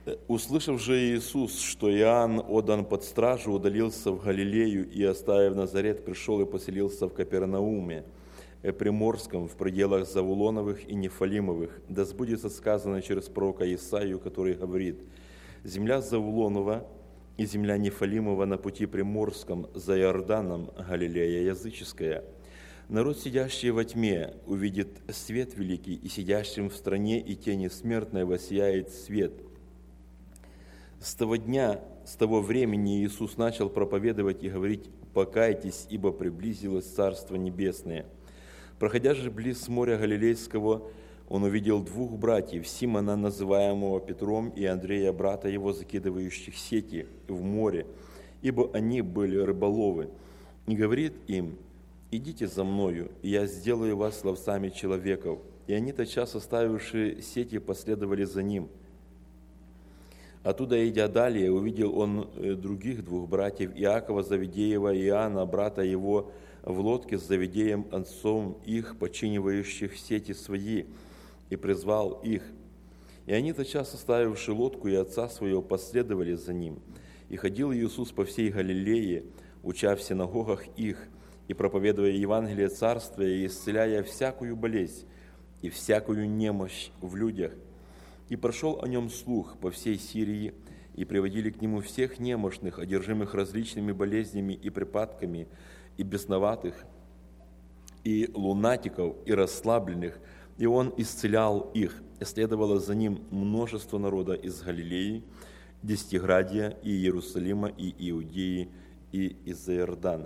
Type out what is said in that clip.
Услышав же Иисус, что Иоанн отдан под стражу, удалился в Галилею и, оставив Назарет, пришел и поселился в Капернауме, Приморском, в пределах Завулоновых и Нефалимовых, да сбудется сказано через пророка Исаию, который говорит: «Земля Завулонова и земля Нефалимова на пути Приморском, за Иорданом, Галилея языческая. Народ, сидящий во тьме, увидит свет великий, и сидящим в стране и тени смертной воссияет свет». С того дня, с того времени Иисус начал проповедовать и говорить: «Покайтесь, ибо приблизилось Царство Небесное». Проходя же близ моря Галилейского, он увидел двух братьев, Симона, называемого Петром, и Андрея, брата его, закидывающих сети в море, ибо они были рыболовы. И говорит им: «Идите за мною, и я сделаю вас ловцами человеков». И они, тотчас оставившие сети, последовали за ним. Оттуда, идя далее, увидел он других двух братьев, Иакова Завидеева и Иоанна, брата его, в лодке с Завидеем, отцом их, починивающих сети свои, и призвал их. И они, тотчас оставивши лодку и отца своего, последовали за ним. И ходил Иисус по всей Галилее, уча в синагогах их, и проповедуя Евангелие Царствия, и исцеляя всякую болезнь и всякую немощь в людях. И прошел о нем слух по всей Сирии, и приводили к нему всех немощных, одержимых различными болезнями и припадками, и бесноватых, и лунатиков, и расслабленных, и он исцелял их. И следовало за ним множество народа из Галилеи, Десятиградия, и Иерусалима, и Иудеи, и из Иордана.